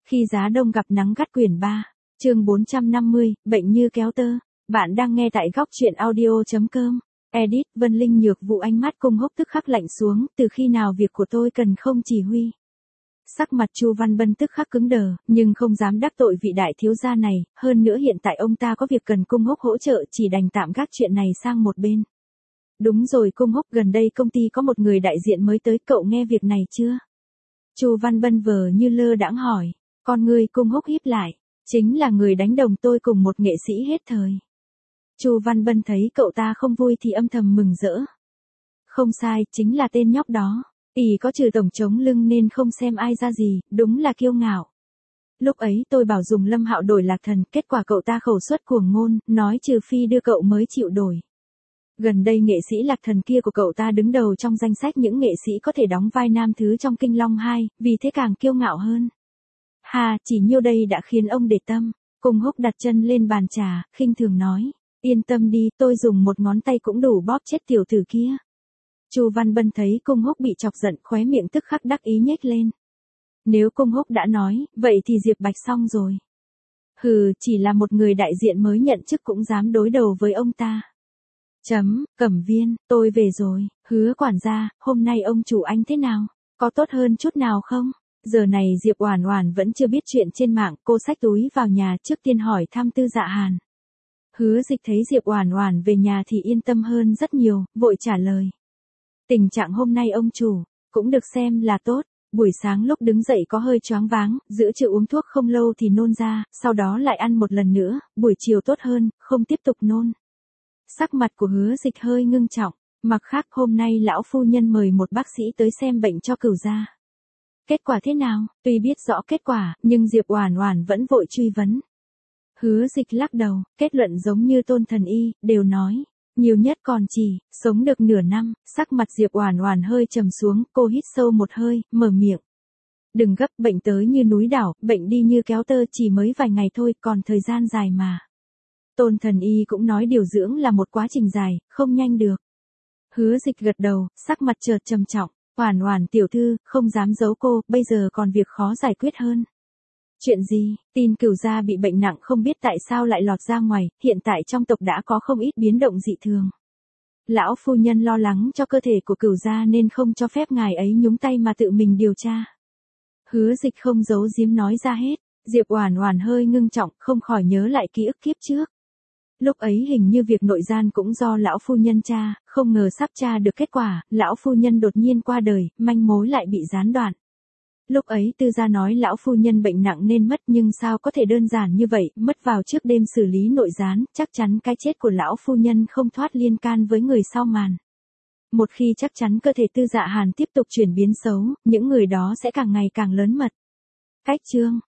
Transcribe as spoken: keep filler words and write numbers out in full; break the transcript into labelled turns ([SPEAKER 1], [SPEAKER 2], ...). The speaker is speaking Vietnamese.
[SPEAKER 1] Khi giá đông gặp nắng gắt quyển ba, chương bốn trăm năm mươi, bệnh như kéo tơ. Bạn đang nghe tại góc truyện audio chấm com. Edit, Vân Linh nhược vụ ánh mắt Cung Húc tức khắc lạnh xuống, từ khi nào việc của tôi cần không chỉ huy. Sắc mặt Chu Văn Bân tức khắc cứng đờ, nhưng không dám đắc tội vị đại thiếu gia này, hơn nữa hiện tại ông ta có việc cần Cung Húc hỗ trợ, chỉ đành tạm gác chuyện này sang một bên. Đúng rồi Cung Húc, gần đây công ty có một người đại diện mới tới, cậu nghe việc này chưa? Chu Văn Bân vờ như lơ đãng hỏi, con người Cung Húc híp lại, chính là người đánh đồng tôi cùng một nghệ sĩ hết thời. Chu Văn Bân thấy cậu ta không vui thì âm thầm mừng rỡ. Không sai, chính là tên nhóc đó. ỷ có trừ tổng chống lưng nên không xem ai ra gì, đúng là kiêu ngạo. Lúc ấy tôi bảo dùng Lâm Hạo đổi Lạc Thần, kết quả cậu ta khẩu suất cuồng ngôn, nói trừ phi đưa cậu mới chịu đổi. Gần đây nghệ sĩ Lạc Thần kia của cậu ta đứng đầu trong danh sách những nghệ sĩ có thể đóng vai nam thứ trong Kinh Long hai, vì thế càng kiêu ngạo hơn. Hà, chỉ nhiêu đây đã khiến ông để tâm. Cung Húc đặt chân lên bàn trà, khinh thường nói, yên tâm đi, tôi dùng một ngón tay cũng đủ bóp chết tiểu tử kia. Chu Văn Bân thấy Cung Húc bị chọc giận, khóe miệng tức khắc đắc ý nhếch lên. Nếu Cung Húc đã nói, vậy thì Diệp Bạch xong rồi. Hừ, chỉ là một người đại diện mới nhận chức cũng dám đối đầu với ông ta. Chấm, Cẩm Viên, tôi về rồi. Hứa quản gia, hôm nay ông chủ anh thế nào? Có tốt hơn chút nào không? Giờ này Diệp Oản Oản vẫn chưa biết chuyện trên mạng, cô xách túi vào nhà trước tiên hỏi thăm Tư Dạ Hàn. Hứa Dịch thấy Diệp Oản Oản về nhà thì yên tâm hơn rất nhiều, vội trả lời. Tình trạng hôm nay ông chủ, cũng được xem là tốt. Buổi sáng lúc đứng dậy có hơi choáng váng, giữa trưa uống thuốc không lâu thì nôn ra, sau đó lại ăn một lần nữa, buổi chiều tốt hơn, không tiếp tục nôn. Sắc mặt của Hứa Dịch hơi ngưng trọng, mặt khác hôm nay lão phu nhân mời một bác sĩ tới xem bệnh cho Cửu gia. Kết quả thế nào? Tuy biết rõ kết quả, nhưng Diệp Oản Oản vẫn vội truy vấn. Hứa Dịch lắc đầu, kết luận giống như Tôn Thần Y, đều nói, nhiều nhất còn chỉ sống được nửa năm. Sắc mặt Diệp Oản Oản hơi trầm xuống, cô hít sâu một hơi, mở miệng. Đừng gấp, bệnh tới như núi đảo, bệnh đi như kéo tơ, chỉ mới vài ngày thôi, còn thời gian dài mà. Tôn Thần Y cũng nói điều dưỡng là một quá trình dài, không nhanh được. Hứa Dịch gật đầu, sắc mặt chợt trầm trọng. Oản Oản tiểu thư, không dám giấu cô, bây giờ còn việc khó giải quyết hơn. Chuyện gì? Tin Cửu gia bị bệnh nặng không biết tại sao lại lọt ra ngoài, hiện tại trong tộc đã có không ít biến động dị thường. Lão phu nhân lo lắng cho cơ thể của Cửu gia nên không cho phép ngài ấy nhúng tay mà tự mình điều tra. Hứa Dịch không giấu giếm nói ra hết, Diệp Oản Oản hơi ngưng trọng, không khỏi nhớ lại ký ức kiếp trước. Lúc ấy hình như việc nội gian cũng do lão phu nhân tra, không ngờ sắp tra được kết quả, lão phu nhân đột nhiên qua đời, manh mối lại bị gián đoạn. Lúc ấy Tư gia nói lão phu nhân bệnh nặng nên mất, nhưng sao có thể đơn giản như vậy, mất vào trước đêm xử lý nội gián, chắc chắn cái chết của lão phu nhân không thoát liên can với người sau màn. Một khi chắc chắn cơ thể Tư Dạ Hàn tiếp tục chuyển biến xấu, những người đó sẽ càng ngày càng lớn mật. Cách chương,